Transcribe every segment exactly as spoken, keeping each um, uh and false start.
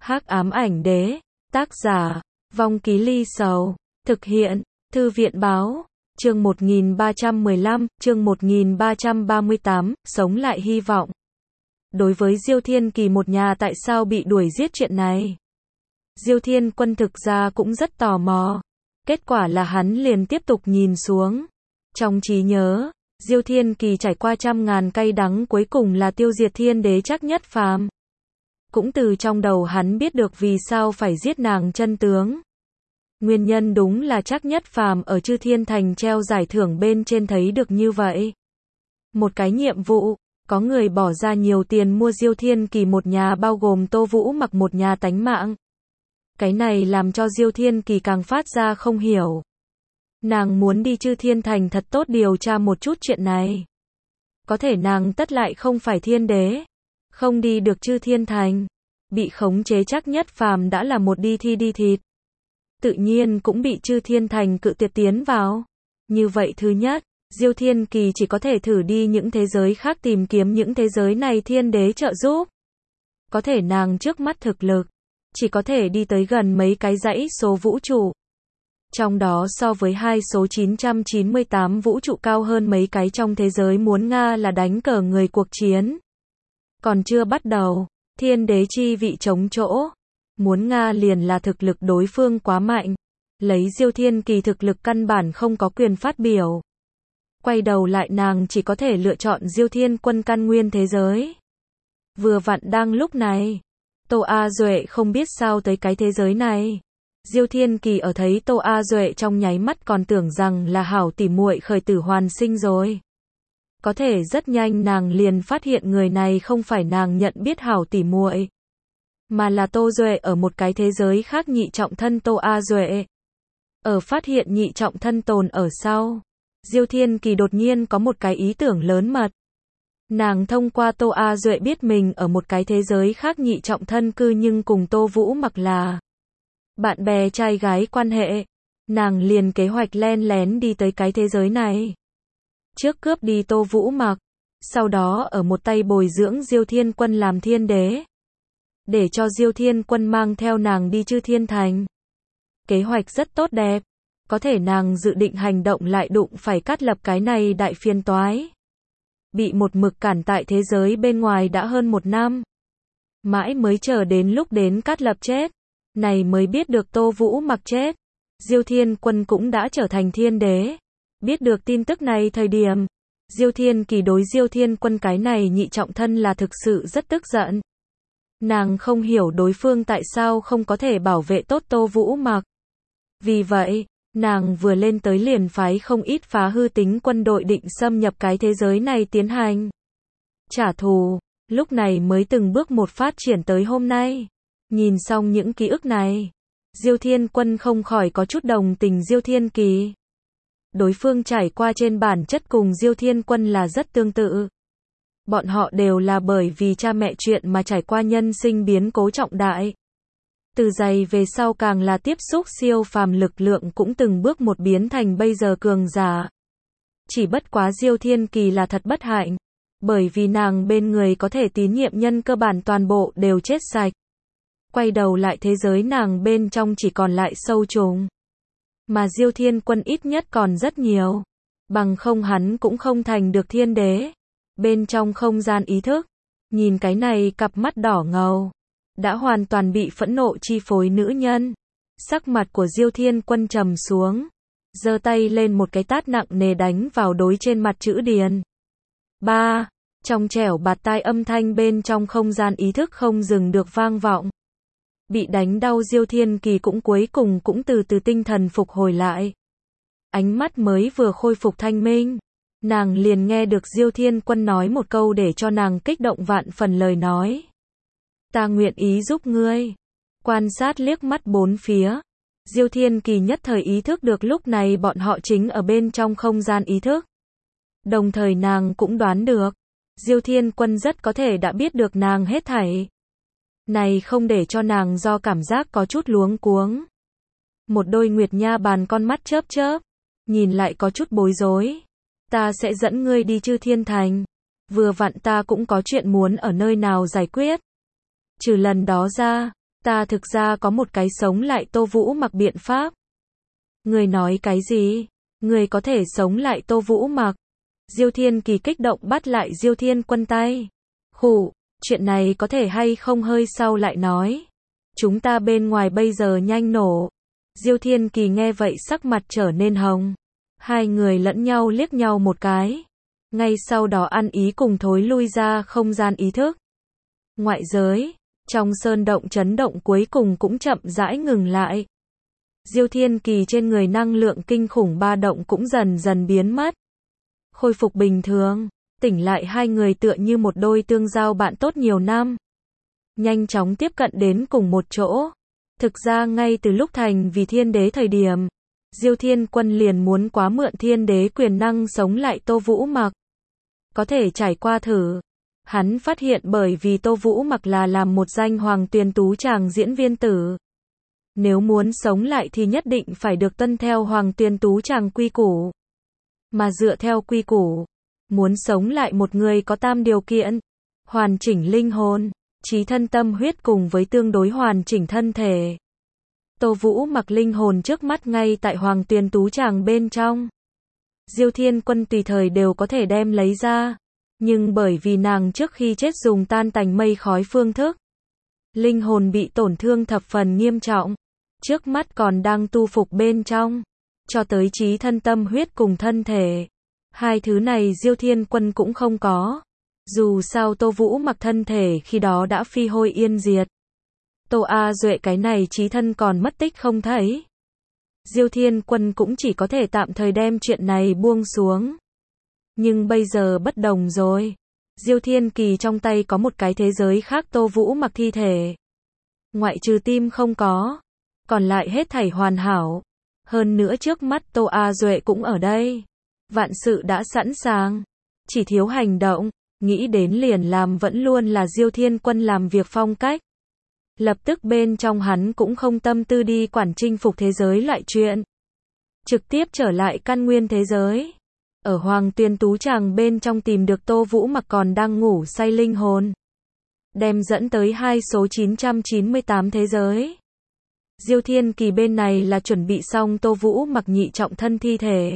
Hắc ám ảnh đế, tác giả, Vong Ký Ly Sầu, thực hiện, Thư viện báo, chương một nghìn ba trăm mười lăm, chương một nghìn ba trăm ba mươi tám, sống lại hy vọng. Đối với Diêu Thiên Kỳ một nhà tại sao bị đuổi giết chuyện này, Diêu Thiên Quân thực ra cũng rất tò mò. Kết quả là hắn liền tiếp tục nhìn xuống. Trong trí nhớ, Diêu Thiên Kỳ trải qua trăm ngàn cay đắng cuối cùng là tiêu diệt thiên đế Trác Nhất Phàm. Cũng từ trong đầu hắn biết được vì sao phải giết nàng chân tướng. Nguyên nhân đúng là Trác Nhất Phàm ở Chư Thiên Thành treo giải thưởng bên trên thấy được như vậy. Một cái nhiệm vụ, có người bỏ ra nhiều tiền mua Diêu Thiên Kỳ một nhà bao gồm Tô Vũ Mặc một nhà tánh mạng. Cái này làm cho Diêu Thiên Kỳ càng phát ra không hiểu. Nàng muốn đi Chư Thiên Thành thật tốt điều tra một chút chuyện này. Có thể nàng tất lại không phải thiên đế. Không đi được Chư Thiên Thành. Bị khống chế Trác Nhất Phàm đã là một đi thi đi thịt. Tự nhiên cũng bị Chư Thiên Thành cự tuyệt tiến vào. Như vậy thứ nhất, Diêu Thiên Kỳ chỉ có thể thử đi những thế giới khác tìm kiếm những thế giới này thiên đế trợ giúp. Có thể nàng trước mắt thực lực chỉ có thể đi tới gần mấy cái dãy số vũ trụ. Trong đó so với hai số chín trăm chín mươi tám vũ trụ cao hơn mấy cái trong thế giới muốn Nga là đánh cờ người cuộc chiến. Còn chưa bắt đầu, thiên đế chi vị chống chỗ. Muốn Nga liền là thực lực đối phương quá mạnh. Lấy Diêu Thiên Kỳ thực lực căn bản không có quyền phát biểu. Quay đầu lại nàng chỉ có thể lựa chọn Diêu Thiên Quân căn nguyên thế giới. Vừa vặn đang lúc này, Tô A Duệ không biết sao tới cái thế giới này. Diêu Thiên Kỳ ở thấy Tô A Duệ trong nháy mắt còn tưởng rằng là hảo tỉ muội khởi tử hoàn sinh rồi. Có thể rất nhanh nàng liền phát hiện người này không phải nàng nhận biết hảo tỉ muội, mà là Tô Duệ ở một cái thế giới khác nhị trọng thân Tô A Duệ. Ở phát hiện nhị trọng thân tồn ở sau, Diêu Thiên Kỳ đột nhiên có một cái ý tưởng lớn mật. Nàng thông qua Tô A Duệ biết mình ở một cái thế giới khác nhị trọng thân cư nhưng cùng Tô Vũ Mặc là bạn bè trai gái quan hệ. Nàng liền kế hoạch len lén đi tới cái thế giới này. Trước cướp đi Tô Vũ Mặc, sau đó ở một tay bồi dưỡng Diêu Thiên Quân làm thiên đế. Để cho Diêu Thiên Quân mang theo nàng đi Chư Thiên Thành. Kế hoạch rất tốt đẹp. Có thể nàng dự định hành động lại đụng phải cắt lập cái này đại phiền toái. Bị một mực cản tại thế giới bên ngoài đã hơn một năm. Mãi mới chờ đến lúc đến cắt lập chết. Này mới biết được Tô Vũ Mặc chết. Diêu Thiên Quân cũng đã trở thành thiên đế. Biết được tin tức này thời điểm, Diêu Thiên Kỳ đối Diêu Thiên Quân cái này nhị trọng thân là thực sự rất tức giận. Nàng không hiểu đối phương tại sao không có thể bảo vệ tốt Tô Vũ Mặc. Vì vậy, nàng vừa lên tới liền phái không ít phá hư tính quân đội định xâm nhập cái thế giới này tiến hành trả thù. Lúc này mới từng bước một phát triển tới hôm nay. Nhìn xong những ký ức này, Diêu Thiên Quân không khỏi có chút đồng tình Diêu Thiên Kỳ. Đối phương trải qua trên bản chất cùng Diêu Thiên Quân là rất tương tự. Bọn họ đều là bởi vì cha mẹ chuyện mà trải qua nhân sinh biến cố trọng đại. Từ giày về sau càng là tiếp xúc siêu phàm lực lượng cũng từng bước một biến thành bây giờ cường giả. Chỉ bất quá Diêu Thiên Kỳ là thật bất hạnh. Bởi vì nàng bên người có thể tín nhiệm nhân cơ bản toàn bộ đều chết sạch. Quay đầu lại thế giới nàng bên trong chỉ còn lại sâu trùng. Mà Diêu Thiên Quân ít nhất còn rất nhiều. Bằng không hắn cũng không thành được thiên đế. Bên trong không gian ý thức, nhìn cái này cặp mắt đỏ ngầu, đã hoàn toàn bị phẫn nộ chi phối nữ nhân. Sắc mặt của Diêu Thiên Quân trầm xuống, giơ tay lên một cái tát nặng nề đánh vào đối trên mặt chữ điền. Ba, trong trẻo bạt tai âm thanh bên trong không gian ý thức không dừng được vang vọng. Bị đánh đau Diêu Thiên Kỳ cũng cuối cùng cũng từ từ tinh thần phục hồi lại. Ánh mắt mới vừa khôi phục thanh minh, nàng liền nghe được Diêu Thiên Quân nói một câu để cho nàng kích động vạn phần lời nói. Ta nguyện ý giúp ngươi. Quan sát liếc mắt bốn phía, Diêu Thiên Kỳ nhất thời ý thức được lúc này bọn họ chính ở bên trong không gian ý thức. Đồng thời nàng cũng đoán được, Diêu Thiên Quân rất có thể đã biết được nàng hết thảy. Này không để cho nàng do cảm giác có chút luống cuống. Một đôi nguyệt nha bàn con mắt chớp chớp, nhìn lại có chút bối rối. Ta sẽ dẫn ngươi đi Chư Thiên Thành. Vừa vặn ta cũng có chuyện muốn ở nơi nào giải quyết. Trừ lần đó ra, Ta thực ra có một cái sống lại Tô Vũ Mặc biện pháp. Người nói cái gì? Người có thể sống lại Tô Vũ Mặc? Diêu Thiên Kỳ kích động bắt lại Diêu Thiên Quân tay. Khụ, chuyện này có thể hay không hơi sau lại nói. Chúng ta bên ngoài bây giờ nhanh nổ. Diêu Thiên Kỳ nghe vậy sắc mặt trở nên hồng. Hai người lẫn nhau liếc nhau một cái. Ngay sau đó ăn ý cùng thối lui ra không gian ý thức. Ngoại giới, trong sơn động chấn động cuối cùng cũng chậm rãi ngừng lại. Diêu Thiên Kỳ trên người năng lượng kinh khủng ba động cũng dần dần biến mất. Khôi phục bình thường, tỉnh lại hai người tựa như một đôi tương giao bạn tốt nhiều năm. Nhanh chóng tiếp cận đến cùng một chỗ. Thực ra ngay từ lúc thành vì thiên đế thời điểm, Diêu Thiên Quân liền muốn quá mượn thiên đế quyền năng sống lại Tô Vũ Mặc. Có thể trải qua thử. Hắn phát hiện bởi vì Tô Vũ Mặc là làm một danh Hoàng Tuyền Tú Tràng diễn viên tử. Nếu muốn sống lại thì nhất định phải được tuân theo Hoàng Tuyền Tú Tràng quy củ. Mà dựa theo quy củ, muốn sống lại một người có tam điều kiện. Hoàn chỉnh linh hồn, trí thân tâm huyết cùng với tương đối hoàn chỉnh thân thể. Tô Vũ Mặc linh hồn trước mắt ngay tại Hoàng Tuyền Tú Tràng bên trong. Diêu Thiên Quân tùy thời đều có thể đem lấy ra. Nhưng bởi vì nàng trước khi chết dùng tan tành mây khói phương thức, linh hồn bị tổn thương thập phần nghiêm trọng. Trước mắt còn đang tu phục bên trong. Cho tới trí thân tâm huyết cùng thân thể. Hai thứ này Diêu Thiên Quân cũng không có. Dù sao Tô Vũ Mặc thân thể khi đó đã phi hôi yên diệt. Tô A Duệ cái này trí thân còn mất tích không thấy. Diêu Thiên Quân cũng chỉ có thể tạm thời đem chuyện này buông xuống. Nhưng bây giờ bất đồng rồi. Diêu Thiên Kỳ trong tay có một cái thế giới khác Tô Vũ Mặc thi thể. Ngoại trừ tim không có. Còn lại hết thảy hoàn hảo. Hơn nữa trước mắt Tô A Duệ cũng ở đây. Vạn sự đã sẵn sàng. Chỉ thiếu hành động. Nghĩ đến liền làm vẫn luôn là Diêu Thiên Quân làm việc phong cách. Lập tức bên trong hắn cũng không tâm tư đi quản chinh phục thế giới loại chuyện. Trực tiếp trở lại căn nguyên thế giới. Ở Hoàng Tuyền Tú Tràng bên trong tìm được Tô Vũ Mặc còn đang ngủ say linh hồn. Đem dẫn tới hai số chín trăm chín mươi tám thế giới. Diêu Thiên Kỳ bên này là chuẩn bị xong Tô Vũ Mặc nhị trọng thân thi thể.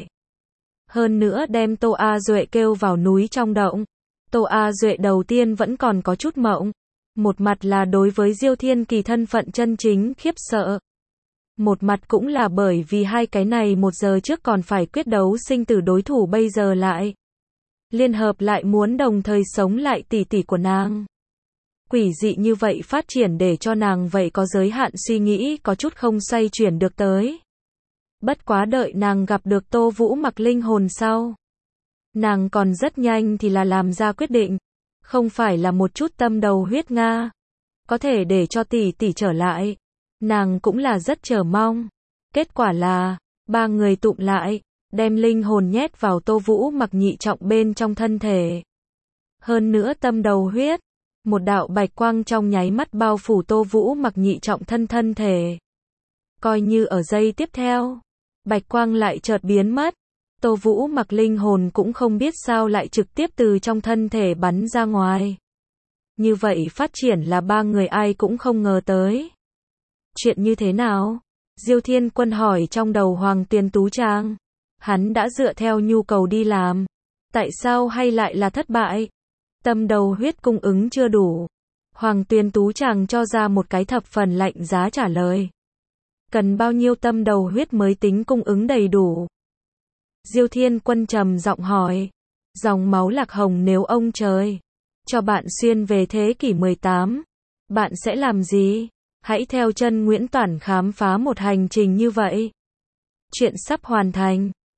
Hơn nữa đem Tô A Duệ kêu vào núi trong động. Tô A Duệ đầu tiên vẫn còn có chút mộng. Một mặt là đối với Diêu Thiên Kỳ thân phận chân chính khiếp sợ. Một mặt cũng là bởi vì hai cái này một giờ trước còn phải quyết đấu sinh tử đối thủ bây giờ lại liên hợp lại muốn đồng thời sống lại tỷ tỷ của nàng. Quỷ dị như vậy phát triển để cho nàng vậy có giới hạn suy nghĩ có chút không xoay chuyển được tới. Bất quá đợi nàng gặp được Tô Vũ Mặc linh hồn sau. Nàng còn rất nhanh thì là làm ra quyết định. Không phải là một chút tâm đầu huyết Nga. Có thể để cho tỷ tỷ trở lại. Nàng cũng là rất chờ mong. Kết quả là, ba người tụm lại, đem linh hồn nhét vào Tô Vũ Mặc nhị trọng bên trong thân thể. Hơn nữa tâm đầu huyết, một đạo bạch quang trong nháy mắt bao phủ Tô Vũ Mặc nhị trọng thân thân thể. Coi như ở giây tiếp theo, bạch quang lại chợt biến mất. Tô Vũ Mặc linh hồn cũng không biết sao lại trực tiếp từ trong thân thể bắn ra ngoài. Như vậy phát triển là ba người ai cũng không ngờ tới. Chuyện như thế nào? Diêu Thiên Quân hỏi trong đầu Hoàng Tuyền Tú Tràng. Hắn đã dựa theo nhu cầu đi làm. Tại sao hay lại là thất bại? Tâm đầu huyết cung ứng chưa đủ. Hoàng Tuyền Tú Tràng cho ra một cái thập phần lạnh giá trả lời. Cần bao nhiêu tâm đầu huyết mới tính cung ứng đầy đủ? Diêu Thiên Quân trầm giọng hỏi. Dòng máu lạc hồng nếu ông trời cho bạn xuyên về thế kỷ mười tám, bạn sẽ làm gì? Hãy theo chân Nguyễn Toản khám phá một hành trình như vậy. Chuyện sắp hoàn thành.